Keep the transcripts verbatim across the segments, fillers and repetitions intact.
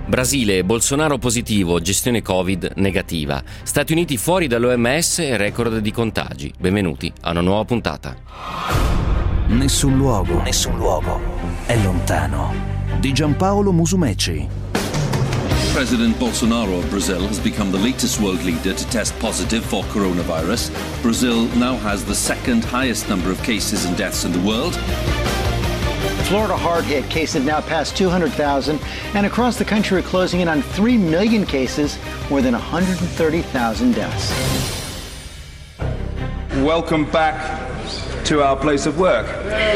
Brasile, Bolsonaro positivo, gestione Covid negativa. Stati Uniti fuori dall'O M S, record di contagi. Benvenuti a una nuova puntata. Nessun luogo, nessun luogo è lontano. Di Giampaolo Musumeci. President Bolsonaro of Brazil has become the latest world leader to test positive for coronavirus. Brazil now has the second highest number of cases and deaths in the world. Florida hard-hit cases now past two hundred thousand, and across the country we're closing in on three million cases, more than one hundred thirty thousand deaths. Welcome back to our place of work.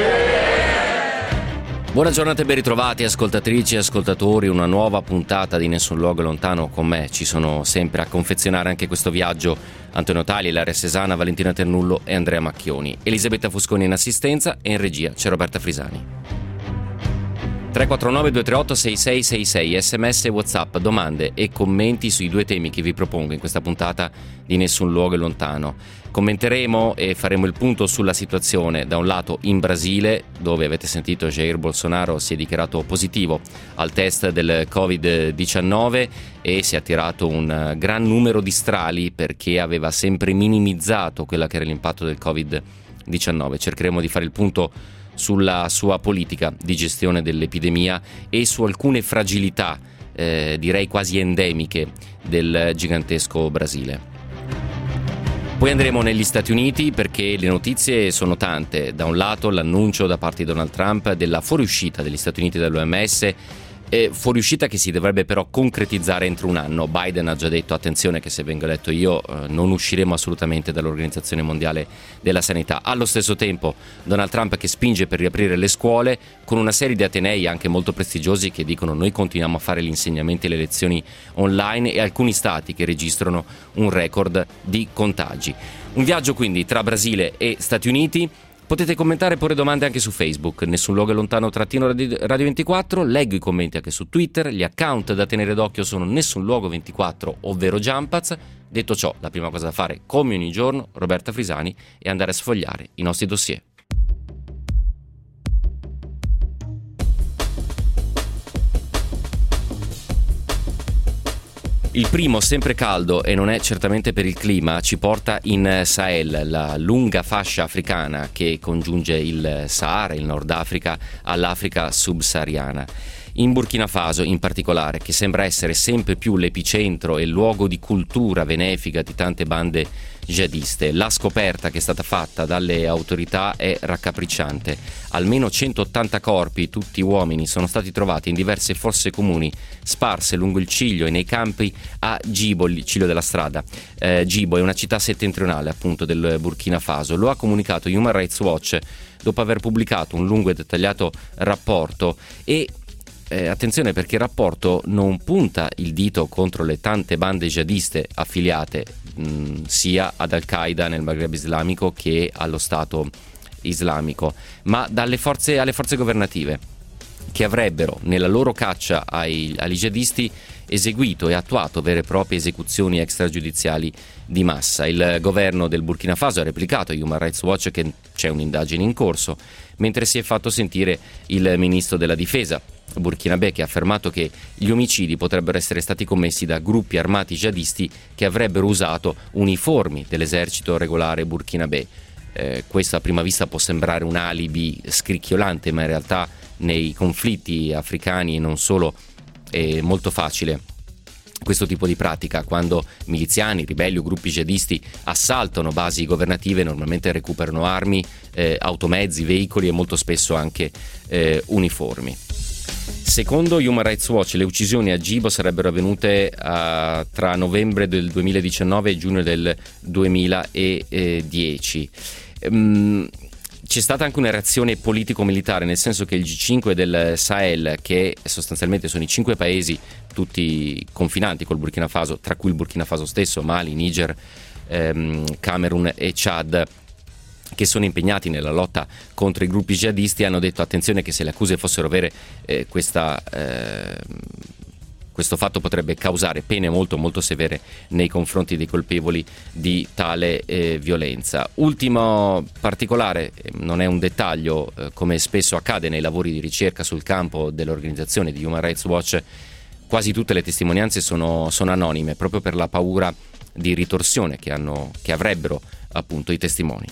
Buona giornata e ben ritrovati ascoltatrici e ascoltatori, una nuova puntata di Nessun Luogo Lontano. Con me ci sono sempre a confezionare anche questo viaggio Antonio Tali, Ilaria Sesana, Valentina Ternullo e Andrea Macchioni. Elisabetta Fusconi in assistenza e in regia c'è Roberta Frisani. tre quattro nove due tre otto sei sei sei sei, sms e WhatsApp, domande e commenti sui due temi che vi propongo in questa puntata di Nessun Luogo Lontano. Commenteremo e faremo il punto sulla situazione, da un lato in Brasile, dove avete sentito Jair Bolsonaro si è dichiarato positivo al test del covid diciannove e si è attirato un gran numero di strali perché aveva sempre minimizzato quella che era l'impatto del covid diciannove. Cercheremo di fare il punto sulla sua politica di gestione dell'epidemia e su alcune fragilità, eh, direi quasi endemiche, del gigantesco Brasile. Poi andremo negli Stati Uniti perché le notizie sono tante. Da un lato l'annuncio da parte di Donald Trump della fuoriuscita degli Stati Uniti dall'O M S, eh, fuoriuscita che si dovrebbe però concretizzare entro un anno. Biden ha già detto, attenzione che se vengo eletto io eh, non usciremo assolutamente dall'Organizzazione Mondiale della Sanità. Allo stesso tempo Donald Trump che spinge per riaprire le scuole con una serie di atenei anche molto prestigiosi che dicono noi continuiamo a fare gli insegnamenti e le lezioni online, e alcuni stati che registrano un record di contagi. Un viaggio quindi tra Brasile e Stati Uniti. Potete commentare e porre domande anche su Facebook, Nessun Luogo Lontano trattino Radio ventiquattro, leggo i commenti anche su Twitter, gli account da tenere d'occhio sono Nessun Luogo ventiquattro, ovvero Jumpaz. Detto ciò, la prima cosa da fare, come ogni giorno, Roberta Frisani, è andare a sfogliare i nostri dossier. Il primo, sempre caldo e non è certamente per il clima, ci porta in Sahel, la lunga fascia africana che congiunge il Sahara, il Nord Africa, all'Africa subsahariana. In Burkina Faso in particolare, che sembra essere sempre più l'epicentro e il luogo di cultura benefica di tante bande jihadiste. La scoperta che è stata fatta dalle autorità è raccapricciante. Almeno centottanta corpi, tutti uomini, sono stati trovati in diverse fosse comuni sparse lungo il Ciglio e nei campi a Djibo, il Ciglio della strada. Eh, Djibo è una città settentrionale appunto del Burkina Faso. Lo ha comunicato Human Rights Watch dopo aver pubblicato un lungo e dettagliato rapporto e Eh, attenzione perché il rapporto non punta il dito contro le tante bande jihadiste affiliate mh, sia ad Al-Qaeda nel Maghreb islamico che allo Stato islamico, ma dalle forze, alle forze governative che avrebbero nella loro caccia ai, agli jihadisti eseguito e attuato vere e proprie esecuzioni extragiudiziali di massa. Il governo del Burkina Faso ha replicato a Human Rights Watch che c'è un'indagine in corso, mentre si è fatto sentire il ministro della difesa burkinabè che ha affermato che gli omicidi potrebbero essere stati commessi da gruppi armati jihadisti che avrebbero usato uniformi dell'esercito regolare burkinabè. Eh, questo a prima vista può sembrare un alibi scricchiolante, ma in realtà nei conflitti africani e non solo è molto facile questo tipo di pratica. Quando miliziani, ribelli o gruppi jihadisti assaltano basi governative normalmente recuperano armi, eh, automezzi, veicoli e molto spesso anche eh, uniformi. Secondo Human Rights Watch le uccisioni a Djibo sarebbero avvenute uh, tra novembre del duemiladiciannove e giugno del duemiladieci. Um, c'è stata anche una reazione politico-militare, nel senso che il G cinque del Sahel, che sostanzialmente sono i cinque paesi tutti confinanti col Burkina Faso, tra cui il Burkina Faso stesso, Mali, Niger, ehm, Camerun e Chad, che sono impegnati nella lotta contro i gruppi jihadisti, hanno detto attenzione che se le accuse fossero vere eh, questa, eh, questo fatto potrebbe causare pene molto molto severe nei confronti dei colpevoli di tale eh, violenza. Ultimo particolare, non è un dettaglio, eh, come spesso accade nei lavori di ricerca sul campo dell'organizzazione di Human Rights Watch, quasi tutte le testimonianze sono, sono anonime, proprio per la paura di ritorsione che, hanno, che avrebbero appunto i testimoni.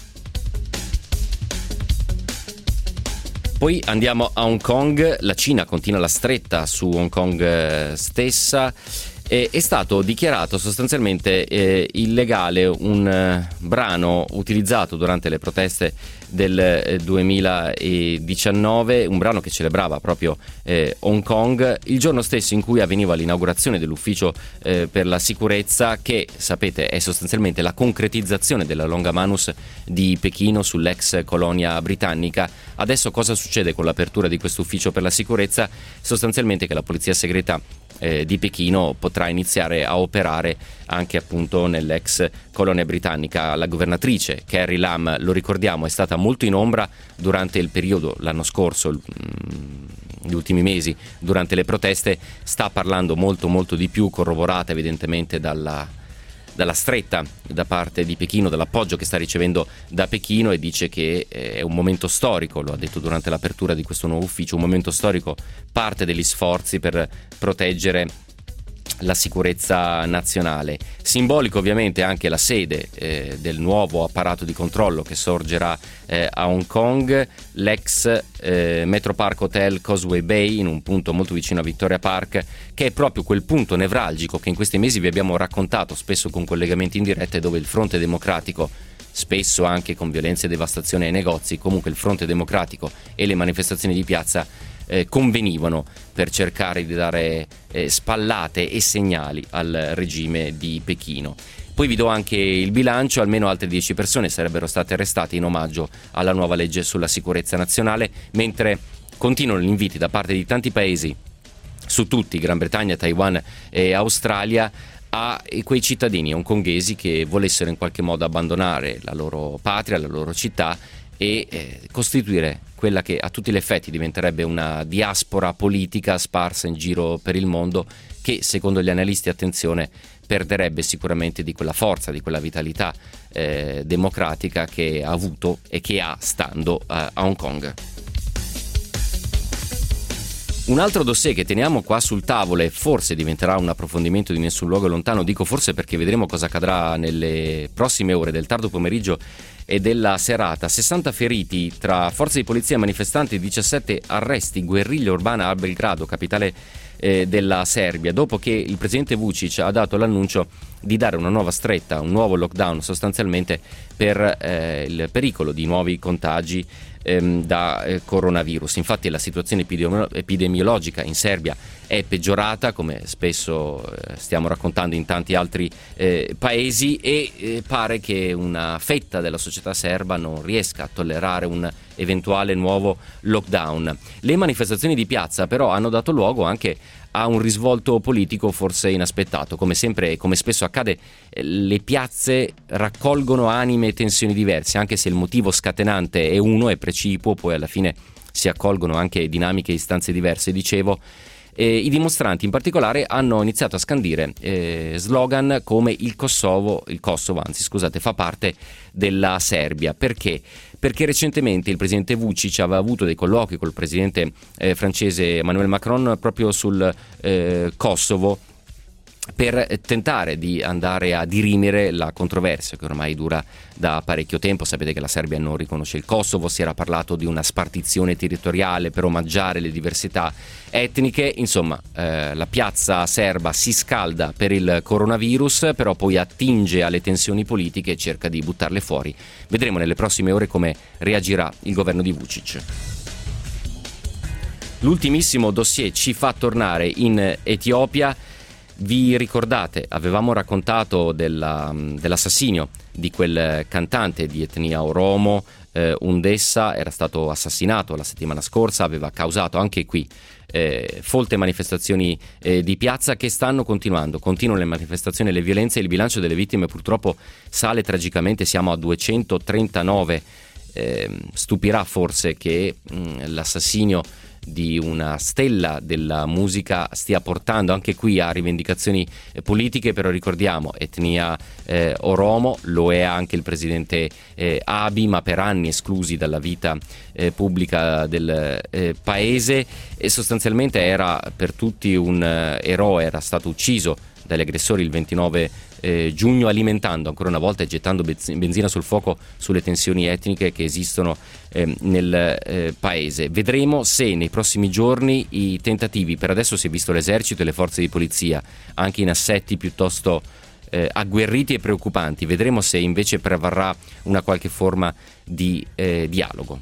Poi andiamo a Hong Kong. La Cina continua la stretta su Hong Kong stessa. E è stato dichiarato sostanzialmente eh, illegale un eh, brano utilizzato durante le proteste del eh, duemiladiciannove, un brano che celebrava proprio eh, Hong Kong, il giorno stesso in cui avveniva l'inaugurazione dell'ufficio eh, per la sicurezza, che sapete è sostanzialmente la concretizzazione della Longamanus di Pechino sull'ex colonia britannica. Adesso cosa succede con l'apertura di questo ufficio per la sicurezza? Sostanzialmente che la polizia segreta Eh, di Pechino potrà iniziare a operare anche appunto nell'ex colonia britannica. La governatrice Carrie Lam, lo ricordiamo, è stata molto in ombra durante il periodo, l'anno scorso, gli ultimi mesi, durante le proteste. Sta parlando molto molto di più, corroborata evidentemente dalla dalla stretta da parte di Pechino, dall'appoggio che sta ricevendo da Pechino, e dice che è un momento storico, lo ha detto durante l'apertura di questo nuovo ufficio, un momento storico, parte degli sforzi per proteggere la sicurezza nazionale. Simbolico ovviamente anche la sede eh, del nuovo apparato di controllo che sorgerà eh, a Hong Kong, l'ex eh, Metro Park Hotel Causeway Bay, in un punto molto vicino a Victoria Park, che è proprio quel punto nevralgico che in questi mesi vi abbiamo raccontato, spesso con collegamenti in diretta, dove il Fronte Democratico, spesso anche con violenze e devastazione ai negozi, comunque il Fronte Democratico e le manifestazioni di piazza Eh, convenivano per cercare di dare eh, spallate e segnali al regime di Pechino. Poi vi do anche il bilancio: almeno altre dieci persone sarebbero state arrestate in omaggio alla nuova legge sulla sicurezza nazionale, mentre continuano gli inviti da parte di tanti paesi, su tutti, Gran Bretagna, Taiwan e Australia, a quei cittadini hongkonghesi che volessero in qualche modo abbandonare la loro patria, la loro città e eh, costituire quella che a tutti gli effetti diventerebbe una diaspora politica sparsa in giro per il mondo, che secondo gli analisti, attenzione, perderebbe sicuramente di quella forza, di quella vitalità eh, democratica che ha avuto e che ha stando a, a Hong Kong. Un altro dossier che teniamo qua sul tavolo, e forse diventerà un approfondimento di Nessun Luogo Lontano, dico forse perché vedremo cosa accadrà nelle prossime ore del tardo pomeriggio e della serata. sessanta feriti tra forze di polizia e manifestanti, diciassette arresti, guerriglia urbana a Belgrado, capitale eh, della Serbia, dopo che il presidente Vučić ha dato l'annuncio di dare una nuova stretta, un nuovo lockdown sostanzialmente per eh, il pericolo di nuovi contagi ehm, da eh, coronavirus. Infatti la situazione epidemi- epidemiologica in Serbia è peggiorata, come spesso eh, stiamo raccontando in tanti altri eh, paesi, e eh, pare che una fetta della società serba non riesca a tollerare un eventuale nuovo lockdown. Le manifestazioni di piazza però hanno dato luogo anche a un risvolto politico forse inaspettato. Come sempre e come spesso accade, le piazze raccolgono anime e tensioni diverse, anche se il motivo scatenante è uno, è precipuo, poi alla fine si accolgono anche dinamiche e istanze diverse. Dicevo, eh, i dimostranti in particolare hanno iniziato a scandire eh, slogan come il Kosovo, il Kosovo anzi scusate, fa parte della Serbia. Perché? Perché recentemente il presidente Vučić aveva avuto dei colloqui col presidente eh, francese Emmanuel Macron proprio sul eh, Kosovo, per tentare di andare a dirimere la controversia che ormai dura da parecchio tempo. Sapete che la Serbia non riconosce il Kosovo, si era parlato di una spartizione territoriale per omaggiare le diversità etniche. Insomma, eh, la piazza serba si scalda per il coronavirus, però poi attinge alle tensioni politiche e cerca di buttarle fuori. Vedremo nelle prossime ore come reagirà il governo di Vučić. L'ultimissimo dossier ci fa tornare in Etiopia. Vi ricordate, avevamo raccontato della, dell'assassinio di quel cantante di etnia Oromo, eh, Undessa, era stato assassinato la settimana scorsa, aveva causato anche qui eh, folte manifestazioni eh, di piazza che stanno continuando, continuano le manifestazioni e le violenze. Il bilancio delle vittime purtroppo sale tragicamente, siamo a duecentotrentanove. Eh, stupirà forse che mh, l'assassinio di una stella della musica stia portando anche qui a rivendicazioni eh, politiche, però ricordiamo etnia eh, oromo, lo è anche il presidente eh, Abiy, ma per anni esclusi dalla vita eh, pubblica del eh, paese, e sostanzialmente era per tutti un eh, eroe, era stato ucciso dagli aggressori il ventinove eh, giugno, alimentando ancora una volta e gettando benzina sul fuoco sulle tensioni etniche che esistono eh, nel eh, paese. Vedremo se nei prossimi giorni i tentativi, per adesso si è visto l'esercito e le forze di polizia anche in assetti piuttosto eh, agguerriti e preoccupanti, vedremo se invece prevarrà una qualche forma di eh, dialogo.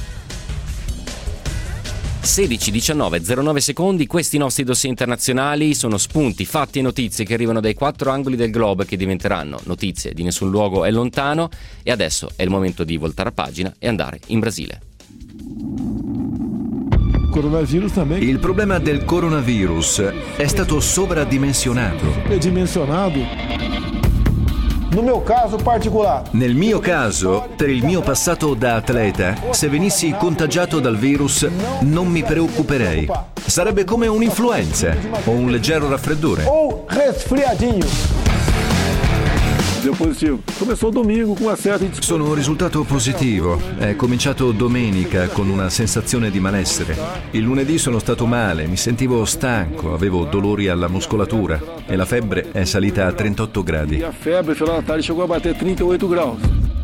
sedici diciannove zero nove secondi, questi i nostri dossier internazionali sono spunti, fatti e notizie che arrivano dai quattro angoli del globo e che diventeranno notizie di nessun luogo è lontano, e adesso è il momento di voltare pagina e andare in Brasile. Il problema del coronavirus è stato sovradimensionato. No meu caso particolare. Nel mio caso, per il mio passato da atleta, se venissi contagiato dal virus non mi preoccuperei. Sarebbe come un'influenza o un leggero raffreddore. Ou resfriadinho. Deu positivo. Começou domingo com uma certa... Sono risultato positivo. È cominciato domenica con una sensazione di malessere. Il lunedì sono stato male, mi sentivo stanco, avevo dolori alla muscolatura e la febbre è salita a trentotto gradi. E a febre, final da tarde, chegou a bater trinta e oito graus.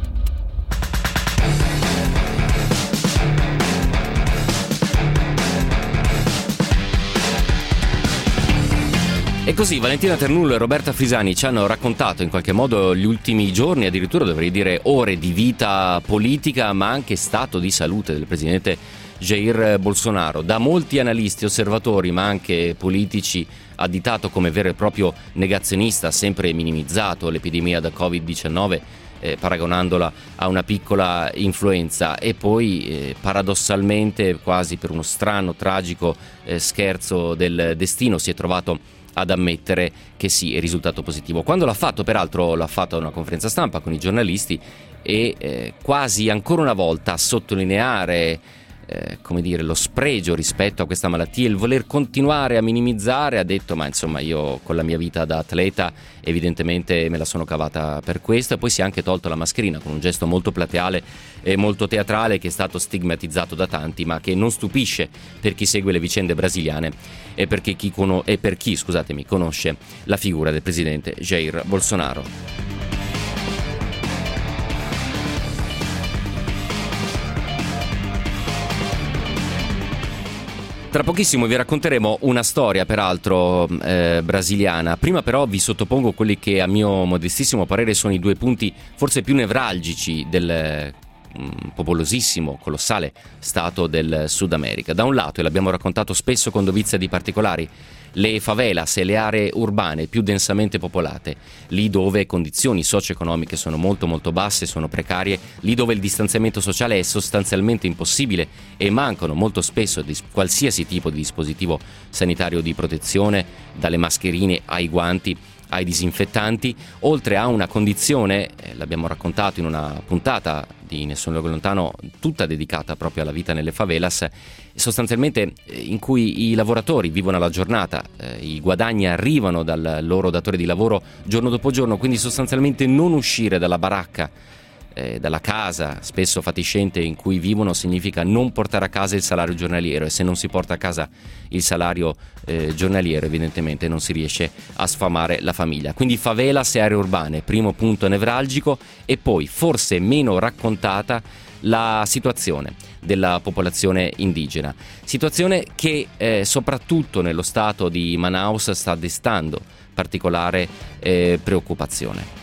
E così Valentina Ternullo e Roberta Frisani ci hanno raccontato in qualche modo gli ultimi giorni, addirittura dovrei dire ore di vita politica, ma anche stato di salute del presidente Jair Bolsonaro. Da molti analisti, osservatori, ma anche politici, additato come vero e proprio negazionista, ha sempre minimizzato l'epidemia da covid diciannove, eh, paragonandola a una piccola influenza, e poi eh, paradossalmente, quasi per uno strano, tragico eh, scherzo del destino, si è trovato ad ammettere che sì, è risultato positivo. Quando l'ha fatto, peraltro l'ha fatto a una conferenza stampa con i giornalisti, e eh, quasi ancora una volta a sottolineare eh, come dire, lo spregio rispetto a questa malattia, il voler continuare a minimizzare, ha detto ma insomma io con la mia vita da atleta evidentemente me la sono cavata per questo, e poi si è anche tolto la mascherina con un gesto molto plateale e molto teatrale che è stato stigmatizzato da tanti, ma che non stupisce per chi segue le vicende brasiliane e, perché chi cono- e per chi scusatemi, conosce la figura del presidente Jair Bolsonaro. Tra pochissimo vi racconteremo una storia, peraltro eh, brasiliana. Prima però vi sottopongo quelli che a mio modestissimo parere sono i due punti forse più nevralgici del mm, popolosissimo, colossale stato del Sud America. Da un lato, e l'abbiamo raccontato spesso con dovizia di particolari, le favelas e le aree urbane più densamente popolate, lì dove condizioni socio-economiche sono molto molto basse, sono precarie, lì dove il distanziamento sociale è sostanzialmente impossibile e mancano molto spesso di qualsiasi tipo di dispositivo sanitario di protezione, dalle mascherine ai guanti ai disinfettanti, oltre a una condizione, eh, l'abbiamo raccontato in una puntata di Nessun Luogo Lontano, tutta dedicata proprio alla vita nelle favelas, sostanzialmente eh, in cui i lavoratori vivono la giornata, eh, i guadagni arrivano dal loro datore di lavoro giorno dopo giorno, quindi sostanzialmente non uscire dalla baracca, eh, dalla casa spesso fatiscente in cui vivono, significa non portare a casa il salario giornaliero, e se non si porta a casa il salario eh, giornaliero evidentemente non si riesce a sfamare la famiglia. Quindi favelas e aree urbane, primo punto nevralgico. E poi forse meno raccontata la situazione della popolazione indigena, situazione che eh, soprattutto nello stato di Manaus sta destando particolare eh, preoccupazione.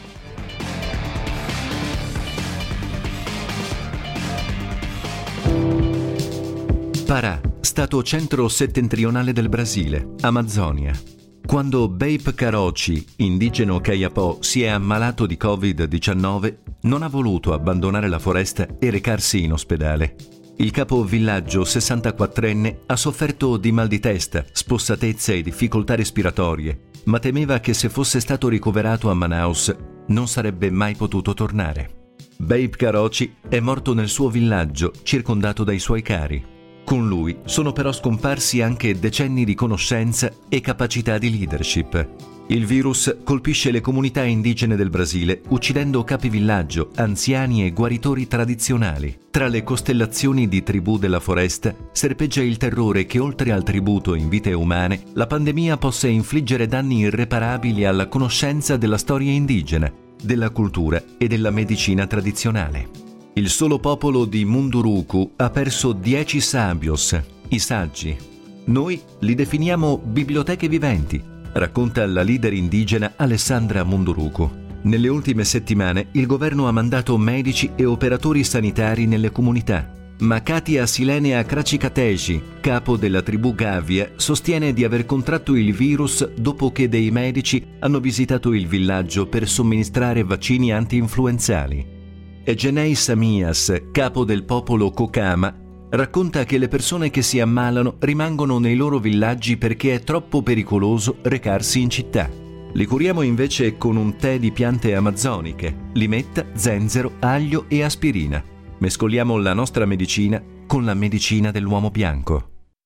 Pará, stato centro-settentrionale del Brasile, Amazzonia. Quando Babe Caroci, indigeno Kayapó, si è ammalato di covid diciannove, non ha voluto abbandonare la foresta e recarsi in ospedale. Il capo villaggio sessantaquattrenne ha sofferto di mal di testa, spossatezza e difficoltà respiratorie, ma temeva che se fosse stato ricoverato a Manaus non sarebbe mai potuto tornare. Babe Caroci è morto nel suo villaggio, circondato dai suoi cari. Con lui sono però scomparsi anche decenni di conoscenza e capacità di leadership. Il virus colpisce le comunità indigene del Brasile, uccidendo capivillaggio, anziani e guaritori tradizionali. Tra le costellazioni di tribù della foresta serpeggia il terrore che, oltre al tributo in vite umane, la pandemia possa infliggere danni irreparabili alla conoscenza della storia indigena, della cultura e della medicina tradizionale. Il solo popolo di Munduruku ha perso dieci sabios, i saggi. Noi li definiamo biblioteche viventi, racconta la leader indigena Alessandra Munduruku. Nelle ultime settimane il governo ha mandato medici e operatori sanitari nelle comunità, ma Katia Silenea Krachikateji, capo della tribù Gavia, sostiene di aver contratto il virus dopo che dei medici hanno visitato il villaggio per somministrare vaccini anti-influenzali. Egenei Samias, capo del popolo Kokama, racconta che le persone che si ammalano rimangono nei loro villaggi perché è troppo pericoloso recarsi in città. Li curiamo invece con un tè di piante amazzoniche, limetta, zenzero, aglio e aspirina. Mescoliamo la nostra medicina con la medicina dell'uomo bianco.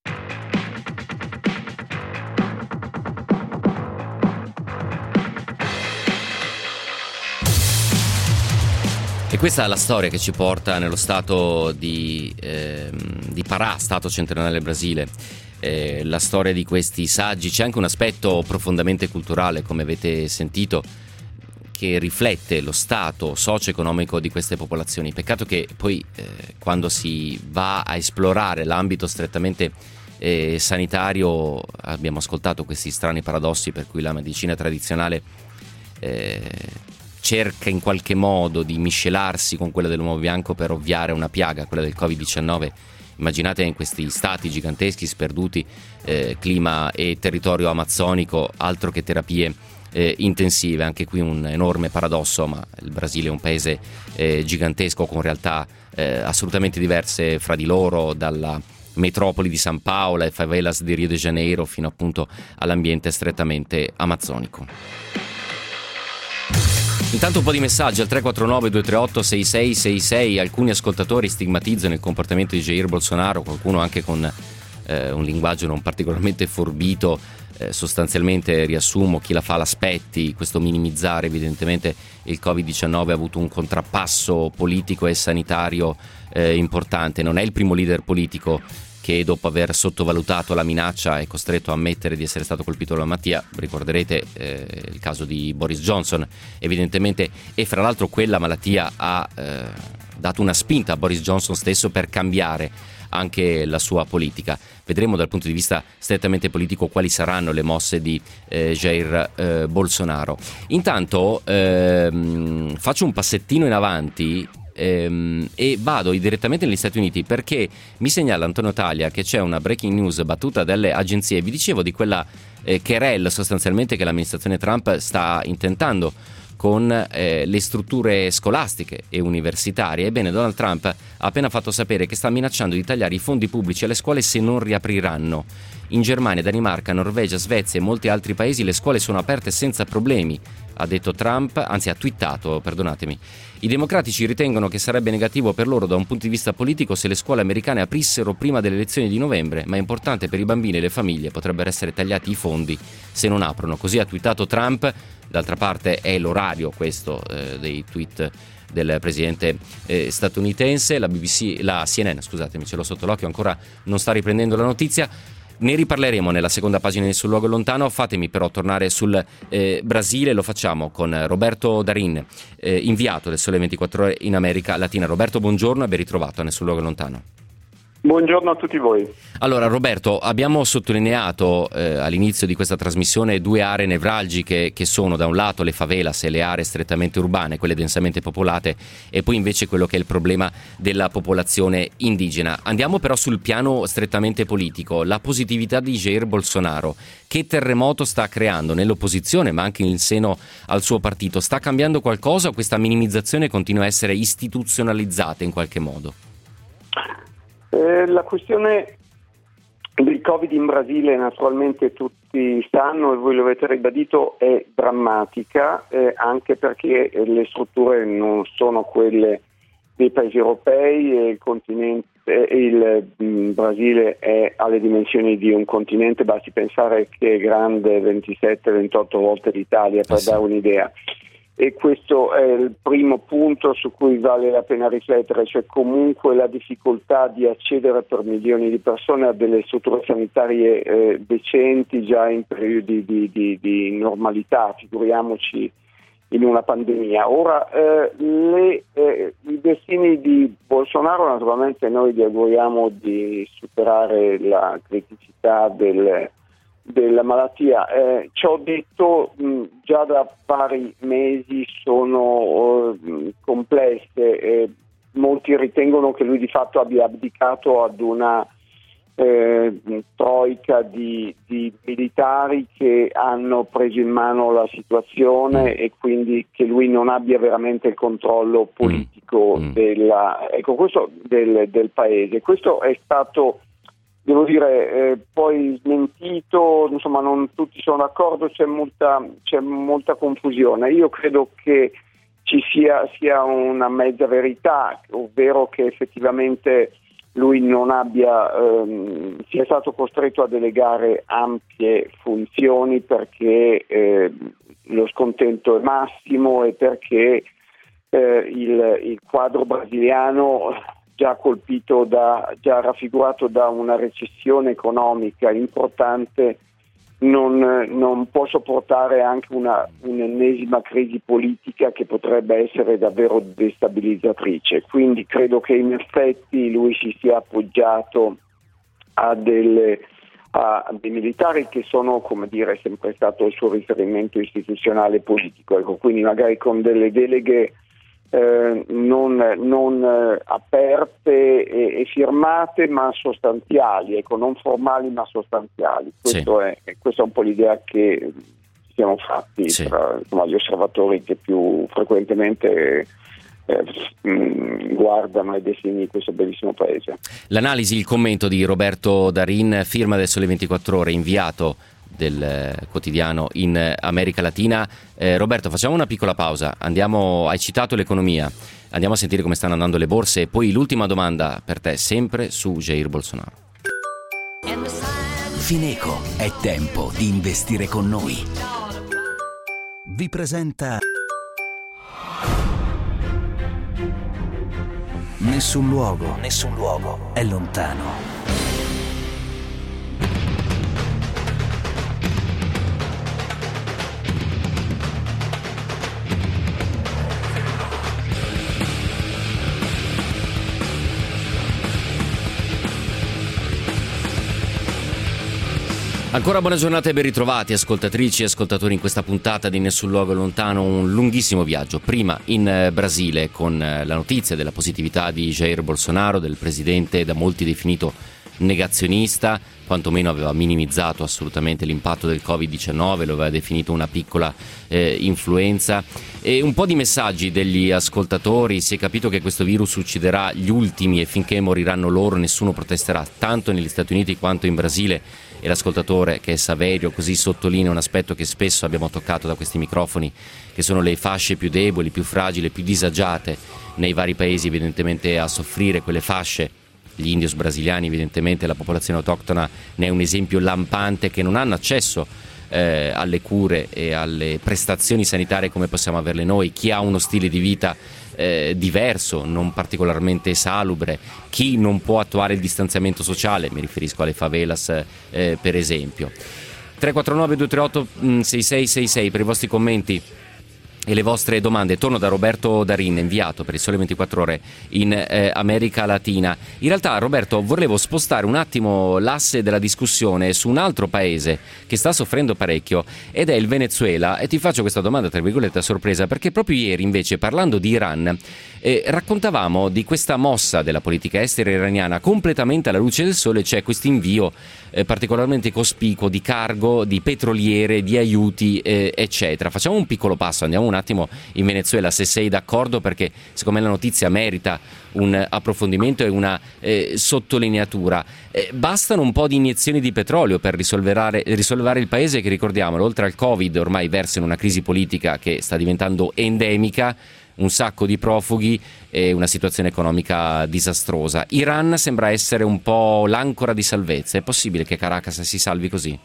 E questa è la storia che ci porta nello stato di, eh, di Pará, stato centrale del Brasile. Eh, la storia di questi saggi. C'è anche un aspetto profondamente culturale, come avete sentito, che riflette lo stato socio-economico di queste popolazioni. Peccato che poi eh, quando si va a esplorare l'ambito strettamente eh, sanitario abbiamo ascoltato questi strani paradossi per cui la medicina tradizionale eh, cerca in qualche modo di miscelarsi con quella dell'uomo bianco per ovviare una piaga, quella del covid diciannove. Immaginate in questi stati giganteschi, sperduti, eh, clima e territorio amazzonico, altro che terapie eh, intensive. Anche qui un enorme paradosso, ma il Brasile è un paese eh, gigantesco con realtà eh, assolutamente diverse fra di loro, dalla metropoli di San Paolo e favelas di Rio de Janeiro fino appunto all'ambiente strettamente amazzonico. Intanto un po' di messaggi al tre quattro nove due tre otto sei sei sei sei. Alcuni ascoltatori stigmatizzano il comportamento di Jair Bolsonaro, qualcuno anche con eh, un linguaggio non particolarmente forbito. Eh, sostanzialmente riassumo, chi la fa l'aspetti, questo minimizzare evidentemente il covid diciannove ha avuto un contrappasso politico e sanitario eh, importante. Non è il primo leader politico che dopo aver sottovalutato la minaccia è costretto a ammettere di essere stato colpito dalla malattia. Ricorderete eh, il caso di Boris Johnson, evidentemente, e fra l'altro quella malattia ha eh, dato una spinta a Boris Johnson stesso per cambiare anche la sua politica. Vedremo dal punto di vista strettamente politico quali saranno le mosse di eh, Jair eh, Bolsonaro. Intanto ehm, faccio un passettino in avanti Ehm, e vado direttamente negli Stati Uniti, perché mi segnala Antonio Taglia che c'è una breaking news battuta dalle agenzie. Vi dicevo di quella eh, querela sostanzialmente che l'amministrazione Trump sta intentando con eh, le strutture scolastiche e universitarie. Ebbene, Donald Trump ha appena fatto sapere che sta minacciando di tagliare i fondi pubblici alle scuole se non riapriranno. In Germania, Danimarca, Norvegia, Svezia e molti altri paesi le scuole sono aperte senza problemi, ha detto Trump, anzi ha twittato, perdonatemi. I democratici ritengono che sarebbe negativo per loro da un punto di vista politico se le scuole americane aprissero prima delle elezioni di novembre, ma è importante per i bambini e le famiglie, potrebbero essere tagliati i fondi se non aprono. Così ha twittato Trump. D'altra parte è l'orario questo eh, dei tweet del presidente eh, statunitense. La B B C, la C N N, scusatemi, ce l'ho sotto l'occhio, ancora non sta riprendendo la notizia. Ne riparleremo nella seconda pagina di Sul Luogo Lontano. Fatemi però tornare sul eh, Brasile. Lo facciamo con Roberto Darin, eh, inviato del Sole ventiquattro Ore in America Latina. Roberto, buongiorno e ben ritrovato nel Sul Luogo Lontano. Buongiorno a tutti voi. Allora Roberto, abbiamo sottolineato eh, all'inizio di questa trasmissione due aree nevralgiche che sono da un lato le favelas e le aree strettamente urbane, quelle densamente popolate, e poi invece quello che è il problema della popolazione indigena. Andiamo però sul piano strettamente politico. La positività di Jair Bolsonaro, che terremoto sta creando nell'opposizione ma anche in seno al suo partito? Sta cambiando qualcosa o questa minimizzazione continua a essere istituzionalizzata in qualche modo? Eh, la questione del Covid in Brasile, naturalmente tutti sanno e voi lo avete ribadito, è drammatica, eh, anche perché le strutture non sono quelle dei paesi europei e il continente, il mh, Brasile è alle dimensioni di un continente, basti pensare che è grande ventisette ventotto volte l'Italia, per sì. dare un'idea. E questo è il primo punto su cui vale la pena riflettere, cioè comunque la difficoltà di accedere per milioni di persone a delle strutture sanitarie eh, decenti già in periodi di, di, di normalità, figuriamoci in una pandemia. Ora, eh, le, eh, i destini di Bolsonaro, naturalmente noi gli auguriamo di superare la criticità del della malattia. Eh, ciò detto, mh, già da vari mesi sono uh, complesse, eh, molti ritengono che lui di fatto abbia abdicato ad una eh, troica di, di militari che hanno preso in mano la situazione e quindi che lui non abbia veramente il controllo politico mm. della, ecco, questo del, del paese. Questo è stato, devo dire, eh, poi smentito, insomma non tutti sono d'accordo, c'è molta, c'è molta confusione. Io credo che ci sia, sia una mezza verità, ovvero che effettivamente lui non abbia, ehm, sia stato costretto a delegare ampie funzioni perché eh, lo scontento è massimo e perché eh, il, il quadro brasiliano, già colpito da, già raffigurato da una recessione economica importante, non, non può sopportare anche una, un'ennesima crisi politica che potrebbe essere davvero destabilizzatrice. Quindi credo che in effetti lui si sia appoggiato a, delle, a dei militari che sono, come dire, sempre stato il suo riferimento istituzionale politico. Ecco, quindi magari con delle deleghe Eh, non, non eh, aperte e, e firmate, ma sostanziali, ecco, non formali ma sostanziali. Questo sì. è, questa è un po' l'idea che ci siamo fatti sì. tra insomma, gli osservatori che più frequentemente eh, mh, guardano i destini di questo bellissimo paese. L'analisi, il commento di Roberto Darin, firma del Sole ventiquattro Ore, inviato del quotidiano in America Latina. eh, Roberto, facciamo una piccola pausa, andiamo, hai citato l'economia, andiamo a sentire come stanno andando le borse e poi l'ultima domanda per te, sempre su Jair Bolsonaro. Fineco, è tempo di investire con noi. Vi presenta Nessun luogo, nessun luogo è lontano. Ancora buona giornata e ben ritrovati ascoltatrici e ascoltatori in questa puntata di Nessun luogo lontano, un lunghissimo viaggio. Prima in Brasile con la notizia della positività di Jair Bolsonaro, del presidente da molti definito negazionista, quantomeno aveva minimizzato assolutamente l'impatto del covid diciannove, lo aveva definito una piccola eh, influenza, e un po' di messaggi degli ascoltatori. Si è capito che questo virus ucciderà gli ultimi e finché moriranno loro nessuno protesterà, tanto negli Stati Uniti quanto in Brasile. E l'ascoltatore, che è Saverio, così sottolinea un aspetto che spesso abbiamo toccato da questi microfoni, che sono le fasce più deboli, più fragili, più disagiate nei vari paesi, evidentemente a soffrire quelle fasce. Gli indios brasiliani, evidentemente la popolazione autoctona ne è un esempio lampante, che non hanno accesso eh, alle cure e alle prestazioni sanitarie come possiamo averle noi. Chi ha uno stile di vita eh, diverso, non particolarmente salubre, chi non può attuare il distanziamento sociale, mi riferisco alle favelas eh, per esempio. tre quattro nove due tre otto sei sei sei sei per i vostri commenti e le vostre domande. Torno da Roberto Darin, inviato per il Sole ventiquattro Ore in eh, America Latina. In realtà, Roberto, volevo spostare un attimo l'asse della discussione su un altro paese che sta soffrendo parecchio, ed è il Venezuela, e ti faccio questa domanda tra virgolette a sorpresa, perché proprio ieri invece, parlando di Iran, eh, raccontavamo di questa mossa della politica estera iraniana completamente alla luce del sole. C'è questo invio eh, particolarmente cospicuo di cargo, di petroliere, di aiuti eh, eccetera. Facciamo un piccolo passo, andiamo un attimo in Venezuela, se sei d'accordo, perché secondo me la notizia merita un approfondimento e una eh, sottolineatura. Eh, bastano un po' di iniezioni di petrolio per risolvere, risolvere il paese che, ricordiamolo, oltre al Covid ormai versa in una crisi politica che sta diventando endemica, un sacco di profughi e una situazione economica disastrosa. Iran sembra essere un po' l'ancora di salvezza. È possibile che Caracas si salvi così?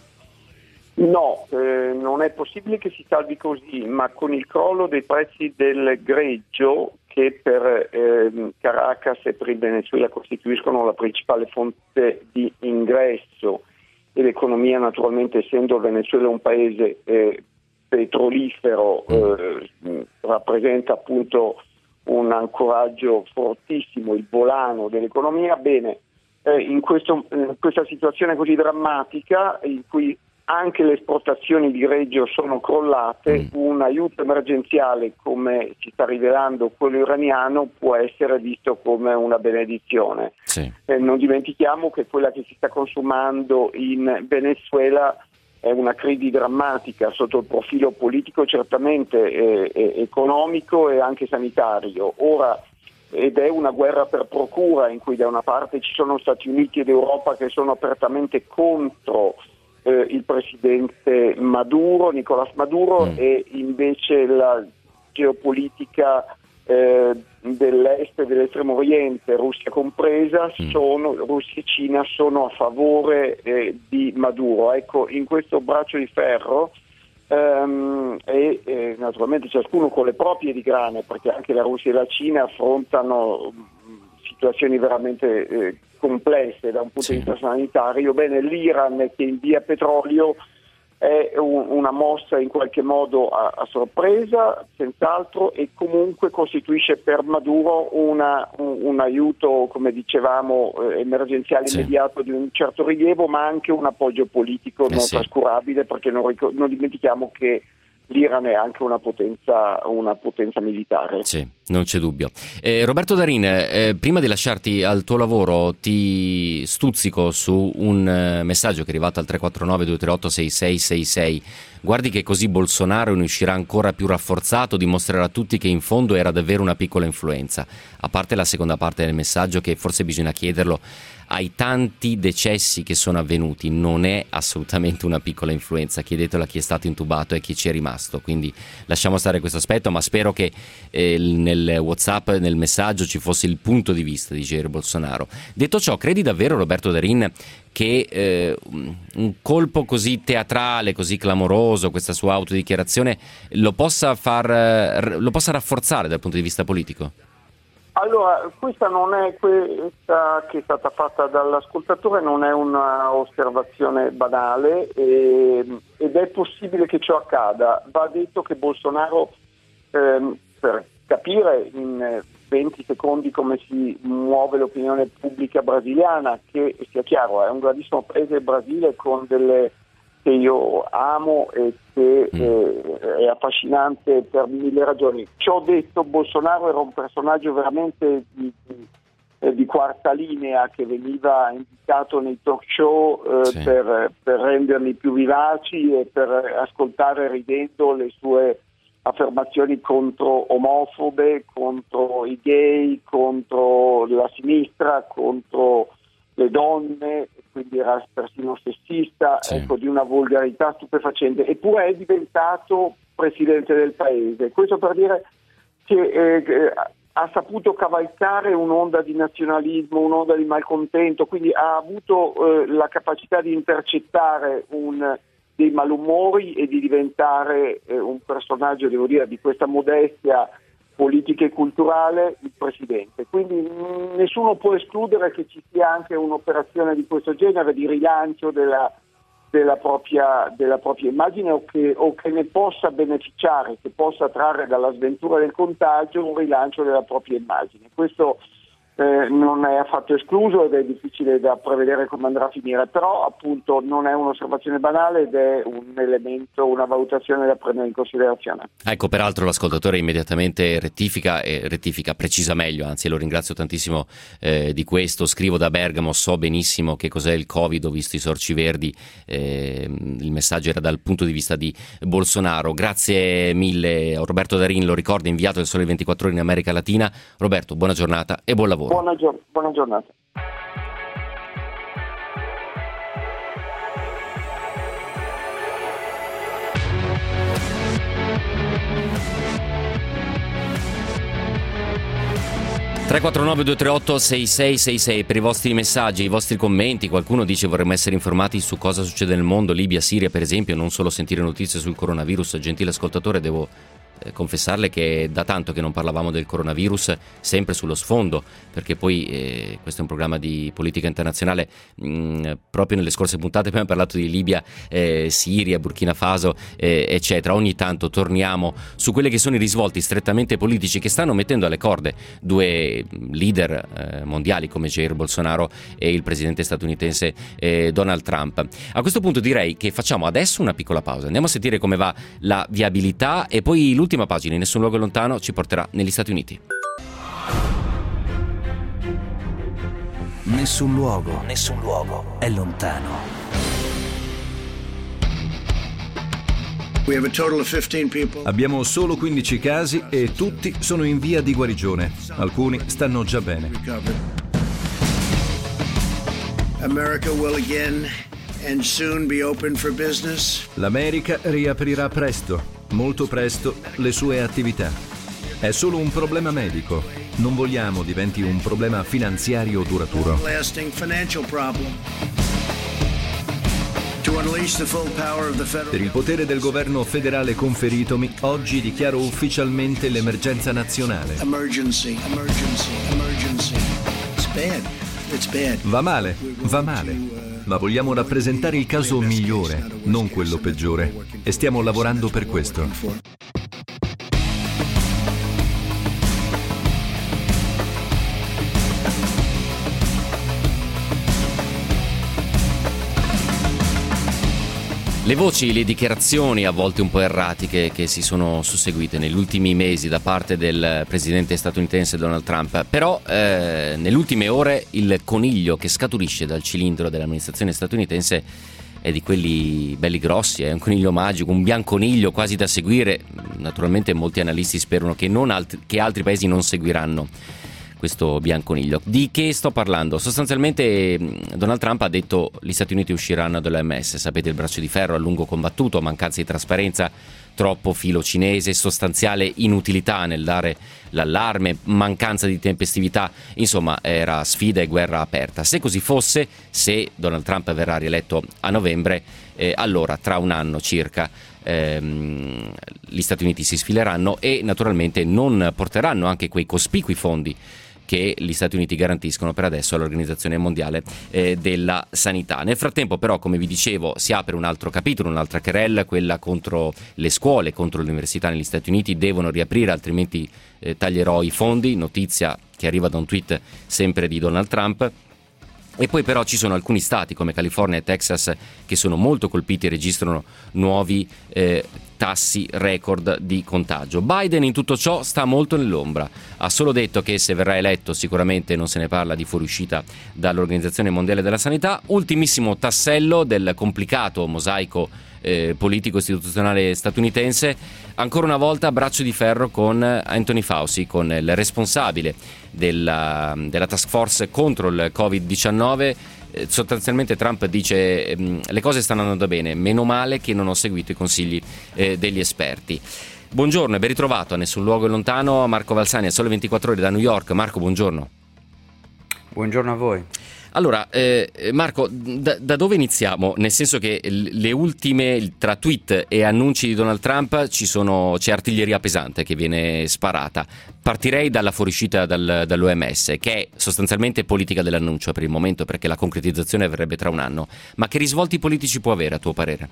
No, eh, non è possibile che si salvi così, ma con il crollo dei prezzi del greggio, che per eh, Caracas e per il Venezuela costituiscono la principale fonte di ingresso, e l'economia, naturalmente, essendo il Venezuela un paese eh, petrolifero, eh, rappresenta appunto un ancoraggio fortissimo, il volano dell'economia. Bene, eh, in, questo, in questa situazione così drammatica, in cui anche le esportazioni di greggio sono crollate, un aiuto emergenziale come ci sta rivelando quello iraniano può essere visto come una benedizione. Sì. Eh, non dimentichiamo che quella che si sta consumando in Venezuela è una crisi drammatica sotto il profilo politico, certamente eh, eh, economico e anche sanitario. Ora, ed è una guerra per procura, in cui da una parte ci sono Stati Uniti ed Europa che sono apertamente contro Eh, il presidente Maduro, Nicolás Maduro, mm. e invece la geopolitica eh, dell'est e dell'estremo oriente, Russia compresa, mm. sono, Russia e Cina sono a favore eh, di Maduro. Ecco, in questo braccio di ferro ehm, e eh, naturalmente ciascuno con le proprie di grane, perché anche la Russia e la Cina affrontano mh, situazioni veramente eh, complesse da un punto sì. di vista sanitario. Bene, l'Iran che invia petrolio è un, una mossa in qualche modo a, a sorpresa, senz'altro, e comunque costituisce per Maduro una, un, un aiuto, come dicevamo, eh, emergenziale sì. immediato di un certo rilievo, ma anche un appoggio politico eh non sì. trascurabile, perché non, ricor- non dimentichiamo che l'Iran è anche una potenza, una potenza militare. Sì, non c'è dubbio. Eh, Roberto Darin, eh, prima di lasciarti al tuo lavoro ti stuzzico su un eh, messaggio che è arrivato al tre quattro nove due tre otto sei sei sei sei. Guardi che così Bolsonaro ne uscirà ancora più rafforzato, dimostrerà a tutti che in fondo era davvero una piccola influenza. A parte la seconda parte del messaggio, che forse bisogna chiederlo ai tanti decessi che sono avvenuti, non è assolutamente una piccola influenza. Chiedetelo a chi è stato intubato e chi ci è rimasto. Quindi lasciamo stare questo aspetto, ma spero che eh, nel WhatsApp, nel messaggio, ci fosse il punto di vista di Jair Bolsonaro. Detto ciò, credi davvero, Roberto Darin, che eh, un colpo così teatrale, così clamoroso, questa sua autodichiarazione, lo possa far lo possa rafforzare dal punto di vista politico? Allora, questa non è questa che è stata fatta dall'ascoltatore, non è una osservazione banale e, ed è possibile che ciò accada. Va detto che Bolsonaro, ehm, per capire in venti secondi come si muove l'opinione pubblica brasiliana, che sia chiaro, è un grandissimo paese il Brasile, con delle che io amo e che eh, è affascinante per mille ragioni. Ciò detto, Bolsonaro era un personaggio veramente di, di, eh, di quarta linea, che veniva invitato nei talk show eh, sì. per, per renderli più vivaci e per ascoltare ridendo le sue affermazioni contro omofobe, contro i gay, contro la sinistra, contro le donne, quindi era persino sessista, sì. ecco, di una volgarità stupefacente, eppure è diventato presidente del paese. Questo per dire che eh, ha saputo cavalcare un'onda di nazionalismo, un'onda di malcontento, quindi ha avuto eh, la capacità di intercettare un, dei malumori e di diventare eh, un personaggio, devo dire, di questa modestia politica e culturale, il presidente. Quindi mh, nessuno può escludere che ci sia anche un'operazione di questo genere, di rilancio della, della, propria, della propria immagine, o che, o che ne possa beneficiare, che possa trarre dalla sventura del contagio un rilancio della propria immagine. Questo eh, non è affatto escluso ed è difficile da prevedere come andrà a finire, però appunto non è un'osservazione banale ed è un elemento, una valutazione da prendere in considerazione. Ecco, peraltro l'ascoltatore immediatamente rettifica e rettifica precisa meglio, anzi lo ringrazio tantissimo eh, di questo. Scrivo da Bergamo, so benissimo che cos'è il Covid, ho visto i sorci verdi, eh, il messaggio era dal punto di vista di Bolsonaro. Grazie mille a Roberto Darin, lo ricordo, inviato del Sole ventiquattro Ore in America Latina. Roberto, buona giornata e buon lavoro. Buona, gior- buona giornata. tre quattro nove due tre otto sei sei sei sei per i vostri messaggi, i vostri commenti. Qualcuno dice vorremmo essere informati su cosa succede nel mondo, Libia, Siria per esempio, non solo sentire notizie sul coronavirus. Gentile ascoltatore, devo eh, confessarle che è da tanto che non parlavamo del coronavirus, sempre sullo sfondo, perché poi eh, questo è un programma di politica internazionale. Mh, proprio nelle scorse puntate abbiamo parlato di Libia, eh, Siria, Burkina Faso, eh, eccetera. Ogni tanto torniamo su quelli che sono i risvolti strettamente politici che stanno mettendo alle corde due leader eh, mondiali come Jair Bolsonaro e il presidente statunitense eh, Donald Trump. A questo punto direi che facciamo adesso una piccola pausa, andiamo a sentire come va la viabilità e poi l'ultima pagina, in Nessun luogo lontano, ci porterà negli Stati Uniti. Nessun luogo, nessun luogo è lontano. Abbiamo solo quindici casi e tutti sono in via di guarigione. Alcuni stanno già bene. L'America riaprirà presto, molto presto, le sue attività. È solo un problema medico. Non vogliamo diventi un problema finanziario duraturo. Per il potere del governo federale conferitomi, oggi dichiaro ufficialmente l'emergenza nazionale. Va male, va male, ma vogliamo rappresentare il caso migliore, non quello peggiore, e stiamo lavorando per questo. Le voci, le dichiarazioni a volte un po' erratiche che si sono susseguite negli ultimi mesi da parte del presidente statunitense Donald Trump, però eh, nelle ultime ore il coniglio che scaturisce dal cilindro dell'amministrazione statunitense è di quelli belli grossi, è un coniglio magico, un bianconiglio quasi da seguire. Naturalmente molti analisti sperano che, non alt- che altri paesi non seguiranno questo bianconiglio. Di che sto parlando? Sostanzialmente Donald Trump ha detto gli Stati Uniti usciranno dall'O M S, sapete, il braccio di ferro a lungo combattuto, mancanza di trasparenza, troppo filo cinese, sostanziale inutilità nel dare l'allarme, mancanza di tempestività, insomma era sfida e guerra aperta. Se così fosse, se Donald Trump verrà rieletto a novembre, eh, allora tra un anno circa ehm, gli Stati Uniti si sfileranno e naturalmente non porteranno anche quei cospicui fondi che gli Stati Uniti garantiscono per adesso all'Organizzazione Mondiale eh, della Sanità. Nel frattempo però, come vi dicevo, si apre un altro capitolo, un'altra querella, quella contro le scuole, contro le università negli Stati Uniti. Devono riaprire, altrimenti eh, taglierò i fondi, notizia che arriva da un tweet sempre di Donald Trump. E poi però ci sono alcuni stati come California e Texas che sono molto colpiti e registrano nuovi eh, tassi record di contagio. Biden in tutto ciò sta molto nell'ombra, ha solo detto che se verrà eletto sicuramente non se ne parla di fuoriuscita dall'Organizzazione Mondiale della Sanità. Ultimissimo tassello del complicato mosaico eh, politico istituzionale statunitense, ancora una volta braccio di ferro con Anthony Fauci, con il responsabile della, della task force contro il covid diciannove. Eh, sostanzialmente Trump dice ehm, le cose stanno andando bene, meno male che non ho seguito i consigli eh, degli esperti. Buongiorno e ben ritrovato a Nessun luogo lontano Marco Valsani, a Sole ventiquattro Ore da New York. Marco, buongiorno. Buongiorno a voi. Allora, eh, Marco, da, da dove iniziamo? Nel senso che le ultime, tra tweet e annunci di Donald Trump, ci sono, c'è artiglieria pesante che viene sparata. Partirei dalla fuoriuscita dal, dall'O M S, che è sostanzialmente politica dell'annuncio per il momento, perché la concretizzazione avverrebbe tra un anno. Ma che risvolti politici può avere, a tuo parere?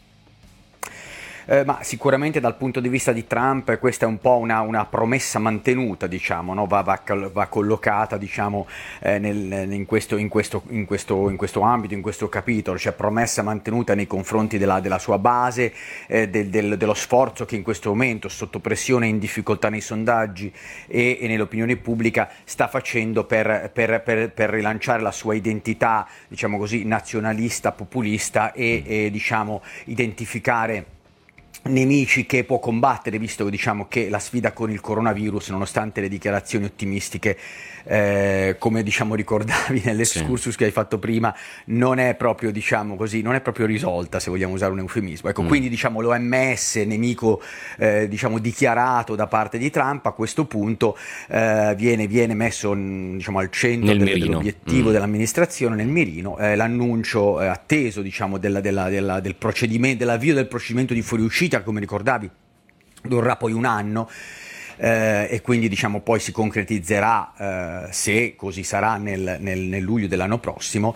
Eh, ma sicuramente dal punto di vista di Trump questa è un po' una, una promessa mantenuta, diciamo, no? va, va, va collocata, diciamo, eh, nel, in, questo, in, questo, in, questo, in questo ambito, in questo capitolo, cioè promessa mantenuta nei confronti della, della sua base, eh, del, del, dello sforzo che in questo momento, sotto pressione e in difficoltà nei sondaggi e, e nell'opinione pubblica, sta facendo per, per, per, per rilanciare la sua identità, diciamo così, nazionalista, populista e, e diciamo, identificare nemici che può combattere, visto che diciamo che la sfida con il coronavirus, nonostante le dichiarazioni ottimistiche, eh, come diciamo ricordavi nell'excursus sì. che hai fatto prima, non è proprio diciamo così, non è proprio risolta, se vogliamo usare un eufemismo. Ecco, mm. quindi diciamo l'O M S nemico eh, diciamo dichiarato da parte di Trump, a questo punto eh, viene, viene messo diciamo al centro del, dell'obiettivo mm. dell'amministrazione, nel mirino, eh, l'annuncio eh, atteso diciamo della, della, della, del procedimento, dell'avvio del procedimento di fuoriuscita, come ricordavi durerà poi un anno. Eh, e quindi diciamo poi si concretizzerà, eh, se così sarà, nel, nel, nel luglio dell'anno prossimo.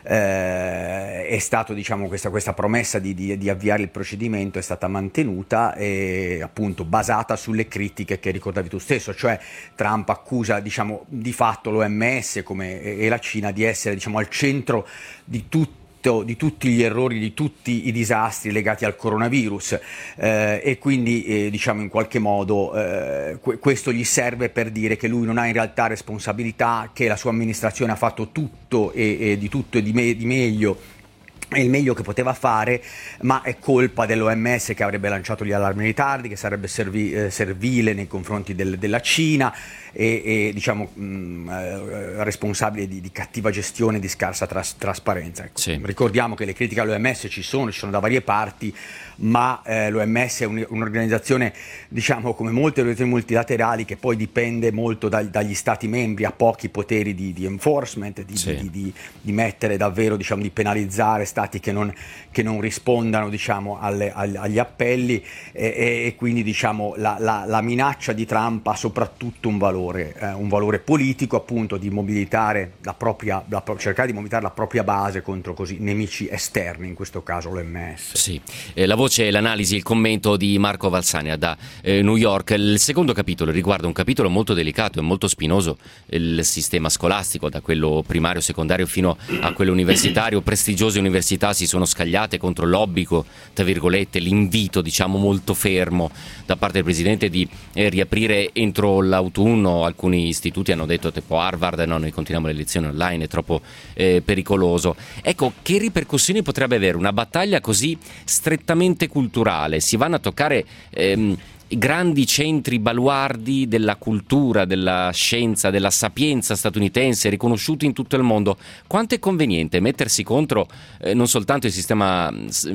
Eh, è stato diciamo questa, questa promessa di, di, di avviare il procedimento è stata mantenuta, e appunto basata sulle critiche che ricordavi tu stesso, cioè Trump accusa diciamo di fatto l'O M S come, e la Cina di essere diciamo al centro di tutti di tutti gli errori, di tutti i disastri legati al coronavirus, eh, e quindi eh, diciamo in qualche modo eh, que- questo gli serve per dire che lui non ha in realtà responsabilità, che la sua amministrazione ha fatto tutto e, e di tutto e di, me- di meglio, è il meglio che poteva fare, ma è colpa dell'O M S che avrebbe lanciato gli allarmi in ritardi, che sarebbe servi- eh, servile nei confronti del- della Cina e, e diciamo mh, eh, responsabile di, di cattiva gestione, di scarsa tras- trasparenza. Ecco. Sì. Ricordiamo che le critiche all'O M S ci sono, ci sono da varie parti, ma eh, l'O M S è un- un'organizzazione, diciamo come molte organizzazioni multilaterali, che poi dipende molto da- dagli stati membri, ha pochi poteri di, di enforcement, di, sì. di, di, di mettere davvero, diciamo, di penalizzare stati che non, che non rispondano diciamo alle, agli, agli appelli, e, e quindi diciamo la, la, la minaccia di Trump ha soprattutto un valore, eh, un valore politico, appunto, di mobilitare la propria, la, cercare di mobilitare la propria base contro così nemici esterni, in questo caso l'O M S. Sì, eh, la voce, l'analisi, il commento di Marco Valsania da eh, New York. Il secondo capitolo riguarda un capitolo molto delicato e molto spinoso, il sistema scolastico, da quello primario, secondario fino a quello universitario. Prestigiose università si sono scagliate contro l'obbligo, tra virgolette, l'invito diciamo molto fermo da parte del presidente di eh, riaprire entro l'autunno. Alcuni istituti hanno detto, tipo Harvard, no, noi continuiamo le lezioni online, è troppo eh, pericoloso. Ecco, che ripercussioni potrebbe avere una battaglia così strettamente culturale? Si vanno a toccare ehm, grandi centri baluardi della cultura, della scienza, della sapienza statunitense, riconosciuti in tutto il mondo. Quanto è conveniente mettersi contro eh, non soltanto il sistema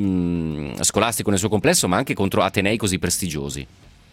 mh, scolastico nel suo complesso, ma anche contro atenei così prestigiosi?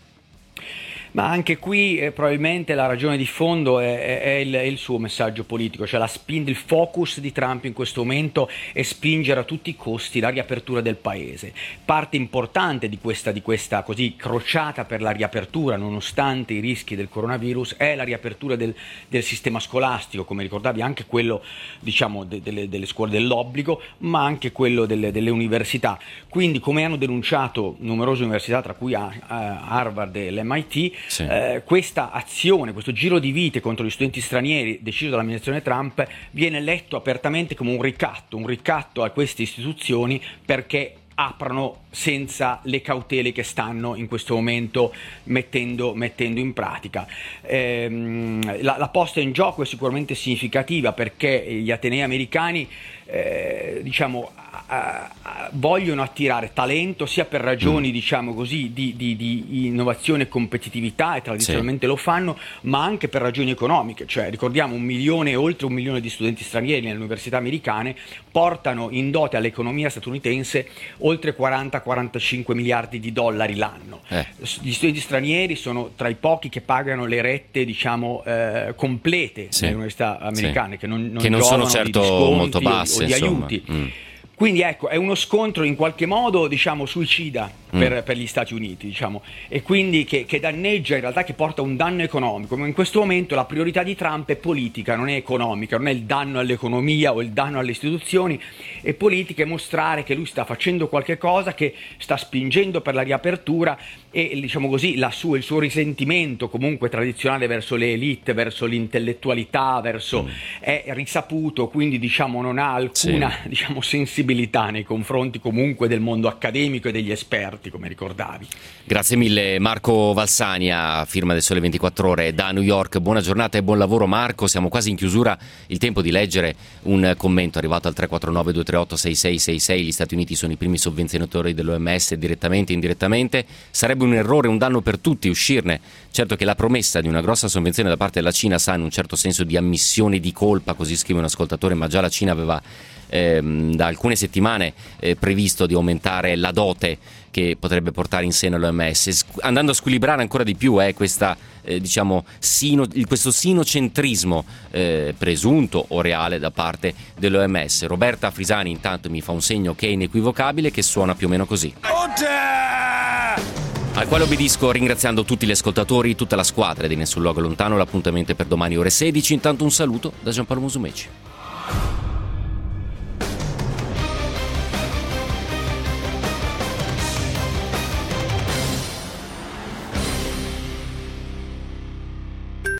Ma anche qui eh, probabilmente la ragione di fondo è, è, è, il, è il suo messaggio politico, cioè la spin, il focus di Trump in questo momento è spingere a tutti i costi la riapertura del paese. Parte importante di questa, di questa così crociata per la riapertura, nonostante i rischi del coronavirus, è la riapertura del, del sistema scolastico, come ricordavi, anche quello diciamo de, delle, delle scuole dell'obbligo, ma anche quello delle, delle università. Quindi, come hanno denunciato numerose università, tra cui Harvard e l'M I T, Sì. Eh, questa azione, questo giro di vite contro gli studenti stranieri deciso dall'amministrazione Trump viene letto apertamente come un ricatto, un ricatto a queste istituzioni perché aprano senza le cautele che stanno in questo momento mettendo, mettendo in pratica. Ehm, la, la posta in gioco è sicuramente significativa perché gli atenei americani eh, diciamo a, a, vogliono attirare talento sia per ragioni mm. diciamo così di, di, di innovazione e competitività, e tradizionalmente sì. lo fanno, ma anche per ragioni economiche. Cioè ricordiamo un milione, oltre un milione di studenti stranieri nelle università americane portano in dote all'economia statunitense oltre quaranta quarantacinque miliardi di dollari l'anno. Eh. Gli studenti stranieri sono tra i pochi che pagano le rette diciamo eh, complete sì. nelle università americane, sì. che non, non, che non sono certo molto basse o di insomma. aiuti. Mm. Quindi ecco, è uno scontro in qualche modo diciamo suicida per, mm. per gli Stati Uniti, diciamo, e quindi che, che danneggia, in realtà che porta un danno economico. Ma in questo momento la priorità di Trump è politica, non è economica, non è il danno all'economia o il danno alle istituzioni, è politica, è mostrare che lui sta facendo qualche cosa, che sta spingendo per la riapertura, e diciamo così la sua, il suo risentimento comunque tradizionale verso le elite, verso l'intellettualità, verso mm. è risaputo, quindi diciamo non ha alcuna sì. diciamo sensibilità sensibilità nei confronti comunque del mondo accademico e degli esperti, come ricordavi. Grazie mille Marco Valsania, firma del Sole ventiquattro Ore da New York. Buona giornata e buon lavoro Marco, siamo quasi in chiusura, il tempo di leggere un commento arrivato al tre quattro nove due tre otto sei sei sei sei. Gli Stati Uniti sono i primi sovvenzionatori dell'O M S direttamente e indirettamente, sarebbe un errore, un danno per tutti uscirne. Certo che la promessa di una grossa sovvenzione da parte della Cina sa in un certo senso di ammissione di colpa, così scrive un ascoltatore, ma già la Cina aveva ehm, da alcune settimane eh, previsto di aumentare la dote che potrebbe portare in seno l'O M S, andando a squilibrare ancora di più eh, questa, eh, diciamo, sino, questo sinocentrismo eh, presunto o reale da parte dell'O M S. Roberta Frisani intanto mi fa un segno che è inequivocabile, che suona più o meno così. Al quale obbedisco ringraziando tutti gli ascoltatori, tutta la squadra di Nessun Luogo Lontano. L'appuntamento è per domani ore sedici. Intanto un saluto da Giampaolo Musumeci.